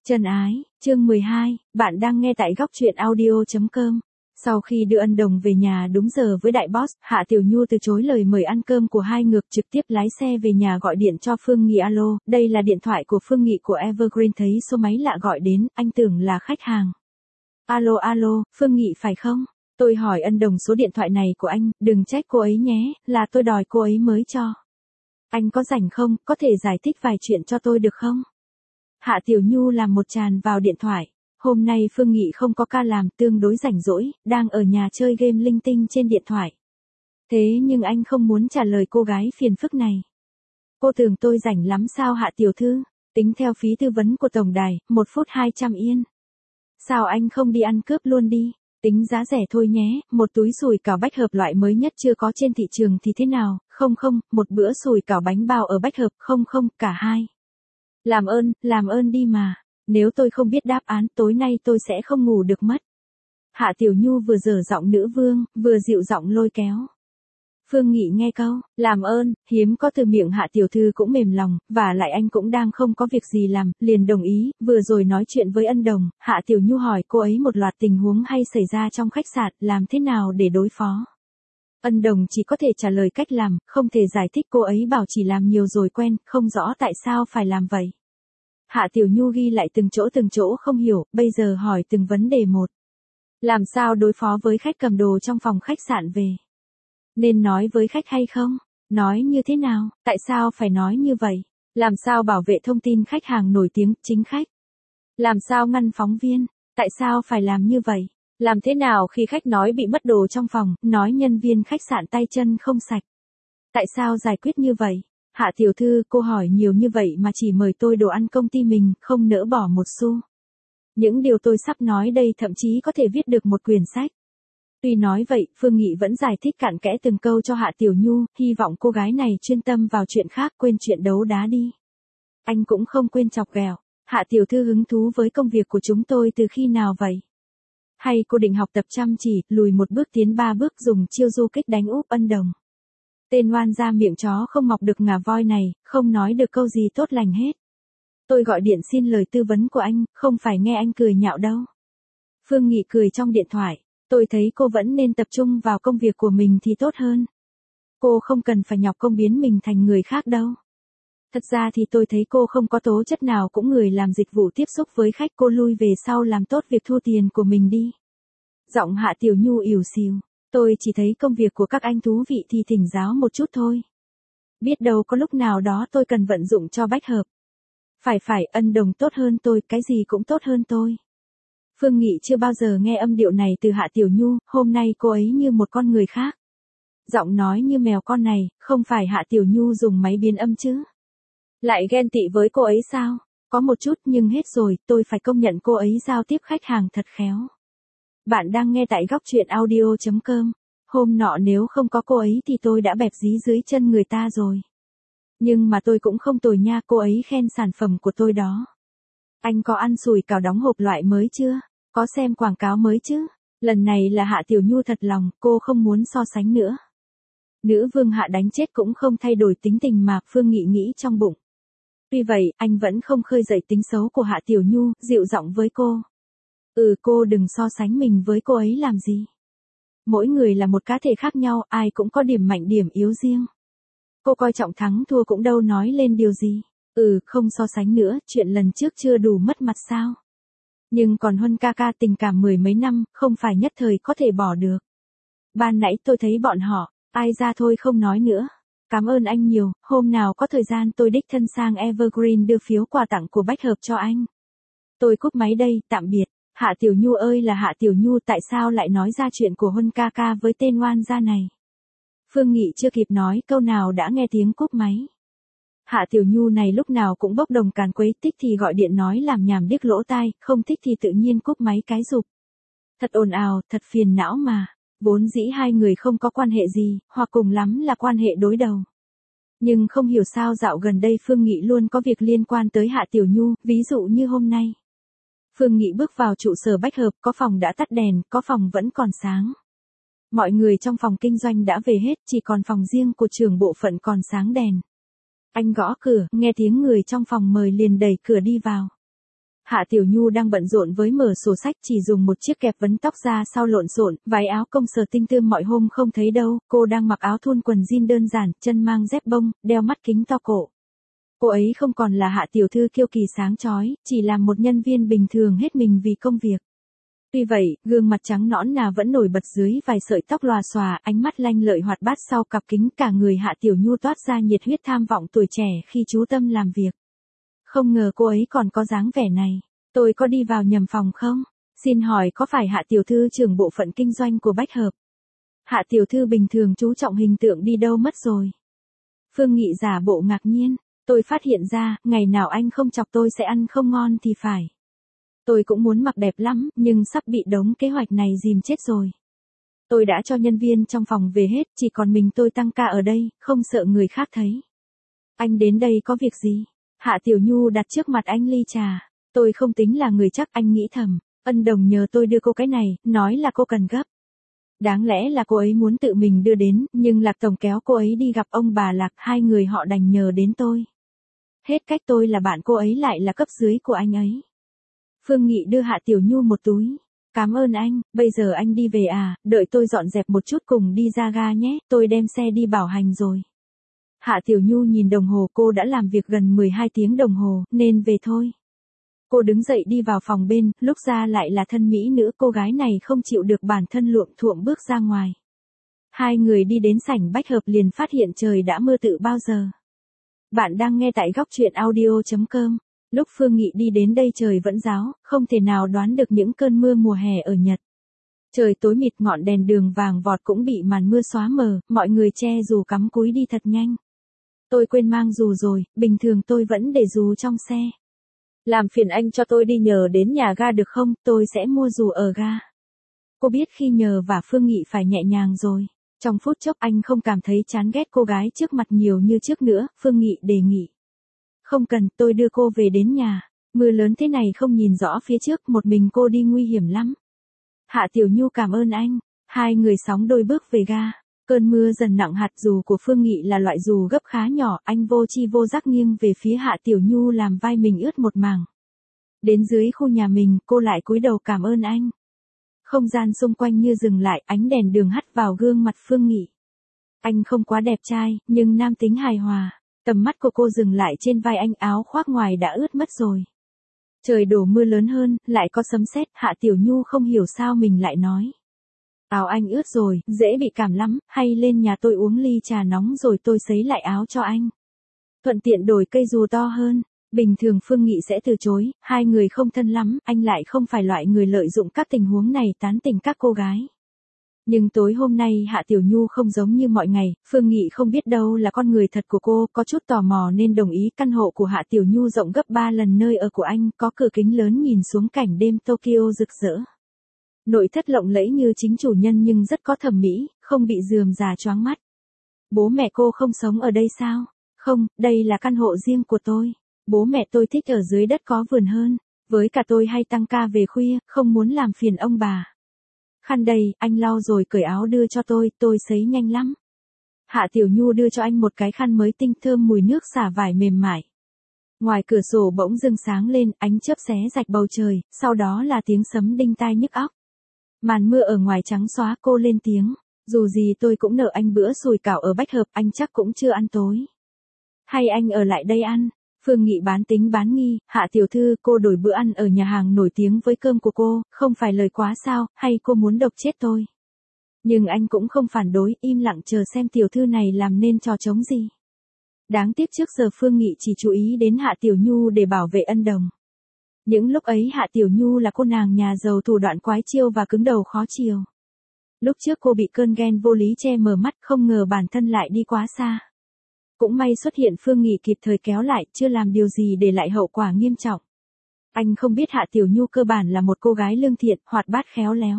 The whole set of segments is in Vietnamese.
Chân ái, chương 12, bạn đang nghe tại góc truyện audio.com. Sau khi đưa Ân Đồng về nhà đúng giờ với đại boss, Hạ Tiểu Nhu từ chối lời mời ăn cơm của hai ngược trực tiếp lái xe về nhà gọi điện cho Phương Nghị. Alo, đây là điện thoại của Phương Nghị của Evergreen, thấy số máy lạ gọi đến, anh tưởng là khách hàng. Alo, Phương Nghị phải không? Tôi hỏi Ân Đồng số điện thoại này của anh, đừng trách cô ấy nhé, là tôi đòi cô ấy mới cho. Anh có rảnh không, có thể giải thích vài chuyện cho tôi được không? Hạ Tiểu Nhu làm một tràn vào điện thoại. Hôm nay Phương Nghị không có ca làm, tương đối rảnh rỗi, đang ở nhà chơi game linh tinh trên điện thoại. Thế nhưng anh không muốn trả lời cô gái phiền phức này. Cô tưởng tôi rảnh lắm sao Hạ Tiểu Thư? Tính theo phí tư vấn của tổng đài, 1 phút 200 yên. Sao anh không đi ăn cướp luôn đi? Tính giá rẻ thôi nhé, một túi sủi cảo bách hợp loại mới nhất chưa có trên thị trường thì thế nào? Không, một bữa sủi cảo bánh bao ở bách hợp, không, cả hai. Làm ơn đi mà. Nếu tôi không biết đáp án tối nay tôi sẽ không ngủ được mất. Hạ Tiểu Nhu vừa dở giọng nữ vương, vừa dịu giọng lôi kéo. Phương Nghị nghe câu, làm ơn, hiếm có từ miệng Hạ Tiểu Thư cũng mềm lòng, và lại anh cũng đang không có việc gì làm, liền đồng ý, vừa rồi nói chuyện với Ân Đồng, Hạ Tiểu Nhu hỏi cô ấy một loạt tình huống hay xảy ra trong khách sạn, làm thế nào để đối phó. Ân Đồng chỉ có thể trả lời cách làm, không thể giải thích, cô ấy bảo chỉ làm nhiều rồi quen, không rõ tại sao phải làm vậy. Hạ Tiểu Nhu ghi lại từng chỗ không hiểu, bây giờ hỏi từng vấn đề một. Làm sao đối phó với khách cầm đồ trong phòng khách sạn về? Nên nói với khách hay không? Nói như thế nào? Tại sao phải nói như vậy? Làm sao bảo vệ thông tin khách hàng nổi tiếng, chính khách? Làm sao ngăn phóng viên? Tại sao phải làm như vậy? Làm thế nào khi khách nói bị mất đồ trong phòng, nói nhân viên khách sạn tay chân không sạch? Tại sao giải quyết như vậy? Hạ Tiểu Thư, cô hỏi nhiều như vậy mà chỉ mời tôi đồ ăn công ty mình, không nỡ bỏ một xu. Những điều tôi sắp nói đây thậm chí có thể viết được một quyển sách. Tuy nói vậy, Phương Nghị vẫn giải thích cặn kẽ từng câu cho Hạ Tiểu Nhu, hy vọng cô gái này chuyên tâm vào chuyện khác, quên chuyện đấu đá đi. Anh cũng không quên chọc ghẹo. Hạ Tiểu Thư hứng thú với công việc của chúng tôi từ khi nào vậy? Hay cô định học tập chăm chỉ, lùi một bước tiến 3 bước, dùng chiêu du kích đánh úp Ân Đồng? Tên oan ra miệng chó không mọc được ngà voi này, không nói được câu gì tốt lành hết. Tôi gọi điện xin lời tư vấn của anh, không phải nghe anh cười nhạo đâu. Phương Nghị cười trong điện thoại. Tôi thấy cô vẫn nên tập trung vào công việc của mình thì tốt hơn. Cô không cần phải nhọc công biến mình thành người khác đâu. Thật ra thì tôi thấy cô không có tố chất nào, cũng người làm dịch vụ tiếp xúc với khách, cô lui về sau làm tốt việc thu tiền của mình đi. Giọng Hạ Tiểu Nhu ỉu xìu. Tôi chỉ thấy công việc của các anh thú vị thì thỉnh giáo một chút thôi. Biết đâu có lúc nào đó tôi cần vận dụng cho bách hợp. Phải, Ân Đồng tốt hơn tôi, cái gì cũng tốt hơn tôi. Phương Nghị chưa bao giờ nghe âm điệu này từ Hạ Tiểu Nhu, hôm nay cô ấy như một con người khác. Giọng nói như mèo con này, không phải Hạ Tiểu Nhu dùng máy biến âm chứ? Lại ghen tị với cô ấy sao? Có một chút, nhưng hết rồi, tôi phải công nhận cô ấy giao tiếp khách hàng thật khéo. Bạn đang nghe tại góc truyện audio.com. Hôm nọ nếu không có cô ấy thì tôi đã bẹp dí dưới chân người ta rồi. Nhưng mà tôi cũng không tồi nha, cô ấy khen sản phẩm của tôi đó. Anh có ăn sủi cảo đóng hộp loại mới chưa? Có xem quảng cáo mới chứ? Lần này là Hạ Tiểu Nhu thật lòng, cô không muốn so sánh nữa. Nữ vương Hạ đánh chết cũng không thay đổi tính tình mà, Phương Nghị nghĩ trong bụng. Tuy vậy, anh vẫn không khơi dậy tính xấu của Hạ Tiểu Nhu, dịu giọng với cô. Cô đừng so sánh mình với cô ấy làm gì. Mỗi người là một cá thể khác nhau, ai cũng có điểm mạnh điểm yếu riêng. Cô coi trọng thắng thua cũng đâu nói lên điều gì. Không so sánh nữa, chuyện lần trước chưa đủ mất mặt sao? Nhưng còn Huân ca ca tình cảm 10 mấy năm, không phải nhất thời có thể bỏ được. Ban nãy tôi thấy bọn họ, ai ra thôi không nói nữa. Cảm ơn anh nhiều, hôm nào có thời gian tôi đích thân sang Evergreen đưa phiếu quà tặng của bách hợp cho anh. Tôi cúp máy đây, tạm biệt. Hạ Tiểu Nhu ơi là Hạ Tiểu Nhu, tại sao lại nói ra chuyện của Huân ca ca với tên oan gia này? Phương Nghị chưa kịp nói câu nào đã nghe tiếng cúp máy. Hạ Tiểu Nhu này lúc nào cũng bốc đồng càn quấy, thích thì gọi điện nói làm nhảm điếc lỗ tai, không thích thì tự nhiên cúp máy cái rụp. Thật ồn ào, thật phiền não mà. Vốn dĩ hai người không có quan hệ gì, hoặc cùng lắm là quan hệ đối đầu. Nhưng không hiểu sao dạo gần đây Phương Nghị luôn có việc liên quan tới Hạ Tiểu Nhu, ví dụ như hôm nay. Phương Nghị bước vào trụ sở bách hợp, có phòng đã tắt đèn, có phòng vẫn còn sáng. Mọi người trong phòng kinh doanh đã về hết, chỉ còn phòng riêng của trưởng bộ phận còn sáng đèn. Anh gõ cửa, nghe tiếng người trong phòng mời liền đẩy cửa đi vào. Hạ Tiểu Nhu đang bận rộn với mở sổ sách, chỉ dùng một chiếc kẹp vấn tóc ra sau lộn xộn, váy áo công sở tinh tươm mọi hôm không thấy đâu, cô đang mặc áo thun quần jean đơn giản, chân mang dép bông, đeo mắt kính to cổ. Cô ấy không còn là Hạ tiểu thư kiêu kỳ sáng chói, chỉ là một nhân viên bình thường hết mình vì công việc. Tuy vậy, gương mặt trắng nõn nà vẫn nổi bật dưới vài sợi tóc lòa xòa, ánh mắt lanh lợi hoạt bát sau cặp kính, cả người Hạ Tiểu Nhu toát ra nhiệt huyết tham vọng tuổi trẻ khi chú tâm làm việc. Không ngờ cô ấy còn có dáng vẻ này. Tôi có đi vào nhầm phòng không? Xin hỏi có phải Hạ tiểu thư trưởng bộ phận kinh doanh của Bách Hợp? Hạ tiểu thư bình thường chú trọng hình tượng đi đâu mất rồi? Phương Nghị giả bộ ngạc nhiên. Tôi phát hiện ra, ngày nào anh không chọc tôi sẽ ăn không ngon thì phải. Tôi cũng muốn mặc đẹp lắm, nhưng sắp bị đống kế hoạch này dìm chết rồi. Tôi đã cho nhân viên trong phòng về hết, chỉ còn mình tôi tăng ca ở đây, không sợ người khác thấy. Anh đến đây có việc gì? Hạ Tiểu Nhu đặt trước mặt anh ly trà. Tôi không tính là người chắc, anh nghĩ thầm. Ân Đồng nhờ tôi đưa cô cái này, nói là cô cần gấp. Đáng lẽ là cô ấy muốn tự mình đưa đến, nhưng Lạc Tổng kéo cô ấy đi gặp ông bà Lạc, hai người họ đành nhờ đến tôi. Hết cách tôi là bạn cô ấy lại là cấp dưới của anh ấy. Phương Nghị đưa Hạ Tiểu Nhu một túi. Cảm ơn anh, bây giờ anh đi về à, đợi tôi dọn dẹp một chút cùng đi ra ga nhé, tôi đem xe đi bảo hành rồi. Hạ Tiểu Nhu nhìn đồng hồ, cô đã làm việc gần 12 tiếng đồng hồ, nên về thôi. Cô đứng dậy đi vào phòng bên, lúc ra lại là thân mỹ nữ, cô gái này không chịu được bản thân luộm thuộm bước ra ngoài. Hai người đi đến sảnh Bách Hợp liền phát hiện trời đã mưa từ bao giờ. Bạn đang nghe tại góc truyện audio.com. Lúc Phương Nghị đi đến đây trời vẫn ráo, không thể nào đoán được những cơn mưa mùa hè ở Nhật. Trời tối mịt, ngọn đèn đường vàng vọt cũng bị màn mưa xóa mờ, mọi người che dù cắm cúi đi thật nhanh. Tôi quên mang dù rồi, bình thường tôi vẫn để dù trong xe. Làm phiền anh cho tôi đi nhờ đến nhà ga được không, tôi sẽ mua dù ở ga. Cô biết khi nhờ và Phương Nghị phải nhẹ nhàng rồi. Trong phút chốc anh không cảm thấy chán ghét cô gái trước mặt nhiều như trước nữa, Phương Nghị đề nghị. Không cần, tôi đưa cô về đến nhà. Mưa lớn thế này không nhìn rõ phía trước, một mình cô đi nguy hiểm lắm. Hạ Tiểu Nhu cảm ơn anh. Hai người sóng đôi bước về ga. Cơn mưa dần nặng hạt, dù của Phương Nghị là loại dù gấp khá nhỏ, anh vô chi vô giác nghiêng về phía Hạ Tiểu Nhu làm vai mình ướt một mảng. Đến dưới khu nhà mình, cô lại cúi đầu cảm ơn anh. Không gian xung quanh như dừng lại, ánh đèn đường hắt vào gương mặt Phương Nghị. Anh không quá đẹp trai, nhưng nam tính hài hòa. Tầm mắt của cô dừng lại trên vai anh, áo khoác ngoài đã ướt mất rồi. Trời đổ mưa lớn hơn, lại có sấm sét, Hạ Tiểu Nhu không hiểu sao mình lại nói. Áo anh ướt rồi, dễ bị cảm lắm, hay lên nhà tôi uống ly trà nóng rồi tôi sấy lại áo cho anh. Thuận tiện đổi cây dù to hơn. Bình thường Phương Nghị sẽ từ chối, hai người không thân lắm, anh lại không phải loại người lợi dụng các tình huống này tán tỉnh các cô gái. Nhưng tối hôm nay Hạ Tiểu Nhu không giống như mọi ngày, Phương Nghị không biết đâu là con người thật của cô, có chút tò mò nên đồng ý. Căn hộ của Hạ Tiểu Nhu rộng gấp 3 lần nơi ở của anh, có cửa kính lớn nhìn xuống cảnh đêm Tokyo rực rỡ. Nội thất lộng lẫy như chính chủ nhân nhưng rất có thẩm mỹ, không bị rườm rà choáng mắt. Bố mẹ cô không sống ở đây sao? Không, đây là căn hộ riêng của tôi. Bố mẹ tôi thích ở dưới đất có vườn hơn. Với cả tôi hay tăng ca về khuya, không muốn làm phiền ông bà. Khăn đây, anh lau rồi cởi áo đưa cho tôi sấy nhanh lắm. Hạ Tiểu Nhu đưa cho anh một cái khăn mới tinh thơm mùi nước xả vải mềm mại. Ngoài cửa sổ bỗng dưng sáng lên, ánh chớp xé rạch bầu trời, sau đó là tiếng sấm đinh tai nhức óc. Màn mưa ở ngoài trắng xóa, cô lên tiếng. Dù gì tôi cũng nợ anh bữa sủi cảo ở Bách Hợp, anh chắc cũng chưa ăn tối. Hay anh ở lại đây ăn? Phương Nghị bán tính bán nghi, Hạ tiểu thư, cô đổi bữa ăn ở nhà hàng nổi tiếng với cơm của cô, không phải lời quá sao, hay cô muốn độc chết tôi? Nhưng anh cũng không phản đối, im lặng chờ xem tiểu thư này làm nên trò trống gì. Đáng tiếc trước giờ Phương Nghị chỉ chú ý đến Hạ Tiểu Nhu để bảo vệ Ân Đồng. Những lúc ấy Hạ Tiểu Nhu là cô nàng nhà giàu thủ đoạn quái chiêu và cứng đầu khó chiều. Lúc trước cô bị cơn ghen vô lý che mờ mắt, không ngờ bản thân lại đi quá xa. Cũng may xuất hiện Phương Nghị kịp thời kéo lại, chưa làm điều gì để lại hậu quả nghiêm trọng. Anh không biết Hạ Tiểu Nhu cơ bản là một cô gái lương thiện, hoạt bát khéo léo.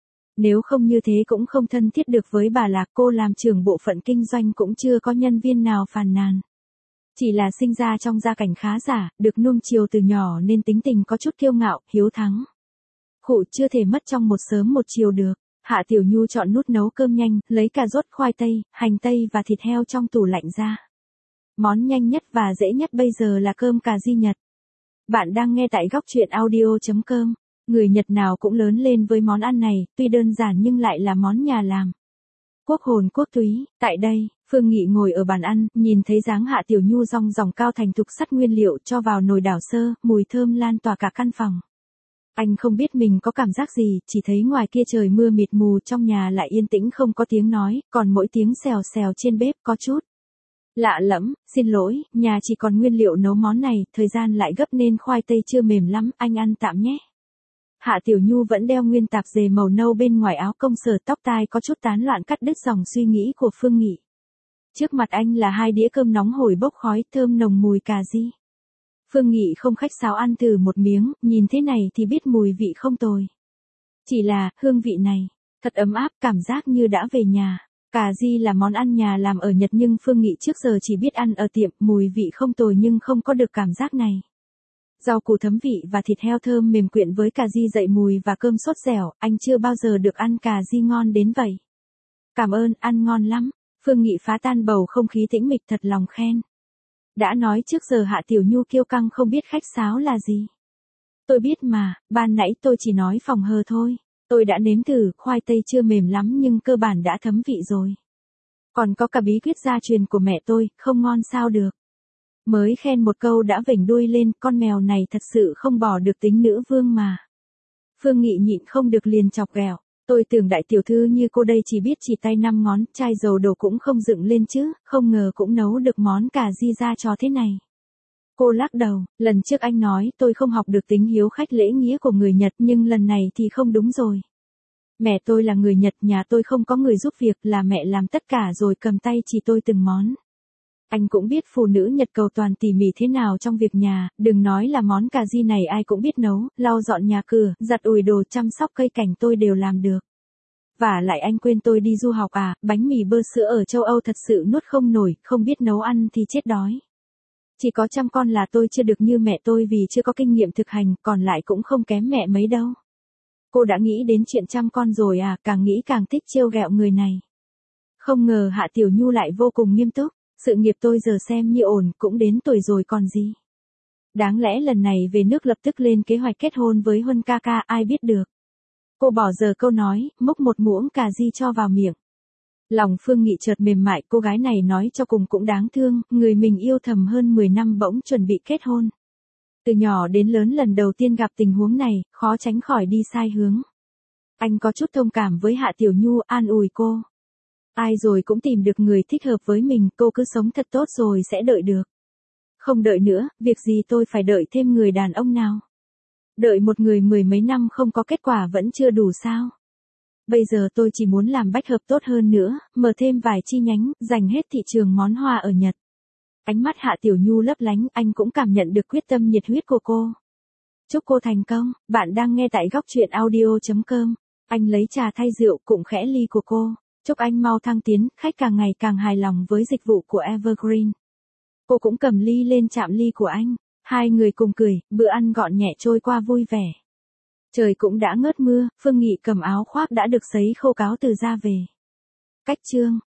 Nếu không như thế cũng không thân thiết được với bà Lạc, cô làm trưởng bộ phận kinh doanh cũng chưa có nhân viên nào phàn nàn. Chỉ là sinh ra trong gia cảnh khá giả, được nuông chiều từ nhỏ nên tính tình có chút kiêu ngạo, hiếu thắng. Khụ chưa thể mất trong một sớm một chiều được. Hạ Tiểu Nhu chọn nút nấu cơm nhanh, lấy cà rốt, khoai tây, hành tây và thịt heo trong tủ lạnh ra. Món nhanh nhất và dễ nhất bây giờ là cơm cà ri Nhật. Bạn đang nghe tại góc truyện audio.com. Người Nhật nào cũng lớn lên với món ăn này, tuy đơn giản nhưng lại là món nhà làm. Quốc hồn quốc túy, tại đây, Phương Nghị ngồi ở bàn ăn, nhìn thấy dáng Hạ Tiểu Nhu rong ròng cao thành thục sắt nguyên liệu cho vào nồi đảo sơ, mùi thơm lan tỏa cả căn phòng. Anh không biết mình có cảm giác gì, chỉ thấy ngoài kia trời mưa mịt mù, trong nhà lại yên tĩnh không có tiếng nói, còn mỗi tiếng xèo xèo trên bếp có chút lạ lẫm. Xin lỗi, nhà chỉ còn nguyên liệu nấu món này, thời gian lại gấp nên khoai tây chưa mềm lắm, anh ăn tạm nhé. Hạ Tiểu Nhu vẫn đeo nguyên tạp dề màu nâu bên ngoài áo công sở, tóc tai có chút tán loạn cắt đứt dòng suy nghĩ của Phương Nghị. Trước mặt anh là 2 đĩa cơm nóng hổi bốc khói thơm nồng mùi cà ri. Phương Nghị không khách sáo ăn thử một miếng, nhìn thế này thì biết mùi vị không tồi. Chỉ là, hương vị này, thật ấm áp, cảm giác như đã về nhà. Cà ri là món ăn nhà làm ở Nhật nhưng Phương Nghị trước giờ chỉ biết ăn ở tiệm, mùi vị không tồi nhưng không có được cảm giác này. Rau củ thấm vị và thịt heo thơm mềm quyện với cà ri dậy mùi và cơm sốt dẻo, anh chưa bao giờ được ăn cà ri ngon đến vậy. Cảm ơn, ăn ngon lắm. Phương Nghị phá tan bầu không khí tĩnh mịch, thật lòng khen. Đã nói trước giờ Hạ Tiểu Nhu kiêu căng không biết khách sáo là gì. Tôi biết mà, ban nãy tôi chỉ nói phòng hờ thôi. Tôi đã nếm thử, khoai tây chưa mềm lắm nhưng cơ bản đã thấm vị rồi. Còn có cả bí quyết gia truyền của mẹ tôi, không ngon sao được. Mới khen một câu đã vểnh đuôi lên, con mèo này thật sự không bỏ được tính nữ vương mà. Phương Nghị nhịn không được liền chọc ghẹo. Tôi tưởng đại tiểu thư như cô đây chỉ biết chỉ tay 5 ngón, chai dầu đổ cũng không dựng lên chứ, không ngờ cũng nấu được món cà ri ra trò thế này. Cô lắc đầu, lần trước anh nói tôi không học được tính hiếu khách lễ nghĩa của người Nhật nhưng lần này thì không đúng rồi. Mẹ tôi là người Nhật, nhà tôi không có người giúp việc, là mẹ làm tất cả rồi cầm tay chỉ tôi từng món. Anh cũng biết phụ nữ Nhật cầu toàn tỉ mỉ thế nào trong việc nhà, đừng nói là món cà ri này ai cũng biết nấu, lau dọn nhà cửa, giặt ủi đồ, chăm sóc cây cảnh tôi đều làm được. Và lại anh quên tôi đi du học à, bánh mì bơ sữa ở châu Âu thật sự nuốt không nổi, không biết nấu ăn thì chết đói. Chỉ có chăm con là tôi chưa được như mẹ tôi vì chưa có kinh nghiệm thực hành, còn lại cũng không kém mẹ mấy đâu. Cô đã nghĩ đến chuyện chăm con rồi à, càng nghĩ càng thích trêu ghẹo người này. Không ngờ Hạ Tiểu Nhu lại vô cùng nghiêm túc. Sự nghiệp tôi giờ xem như ổn, cũng đến tuổi rồi còn gì. Đáng lẽ lần này về nước lập tức lên kế hoạch kết hôn với Huân ca ca, ai biết được. Cô bỏ giờ câu nói, múc một muỗng cà ri cho vào miệng. Lòng Phương Nghị chợt mềm mại, cô gái này nói cho cùng cũng đáng thương, người mình yêu thầm hơn 10 năm bỗng chuẩn bị kết hôn. Từ nhỏ đến lớn lần đầu tiên gặp tình huống này, khó tránh khỏi đi sai hướng. Anh có chút thông cảm với Hạ Tiểu Nhu, an ủi cô. Ai rồi cũng tìm được người thích hợp với mình, cô cứ sống thật tốt rồi sẽ đợi được. Không đợi nữa, việc gì tôi phải đợi thêm người đàn ông nào. Đợi một người 10 mấy năm không có kết quả vẫn chưa đủ sao. Bây giờ tôi chỉ muốn làm bách hợp tốt hơn nữa, mở thêm vài chi nhánh, giành hết thị trường món hoa ở Nhật. Ánh mắt Hạ Tiểu Nhu lấp lánh, anh cũng cảm nhận được quyết tâm nhiệt huyết của cô. Chúc cô thành công, bạn đang nghe tại góc truyện audio.com. Anh lấy trà thay rượu, cụng khẽ ly của cô. Chúc anh mau thăng tiến, khách càng ngày càng hài lòng với dịch vụ của Evergreen. Cô cũng cầm ly lên chạm ly của anh. Hai người cùng cười, bữa ăn gọn nhẹ trôi qua vui vẻ. Trời cũng đã ngớt mưa, Phương Nghị cầm áo khoác đã được sấy khô cáo từ ra về. Cách chương.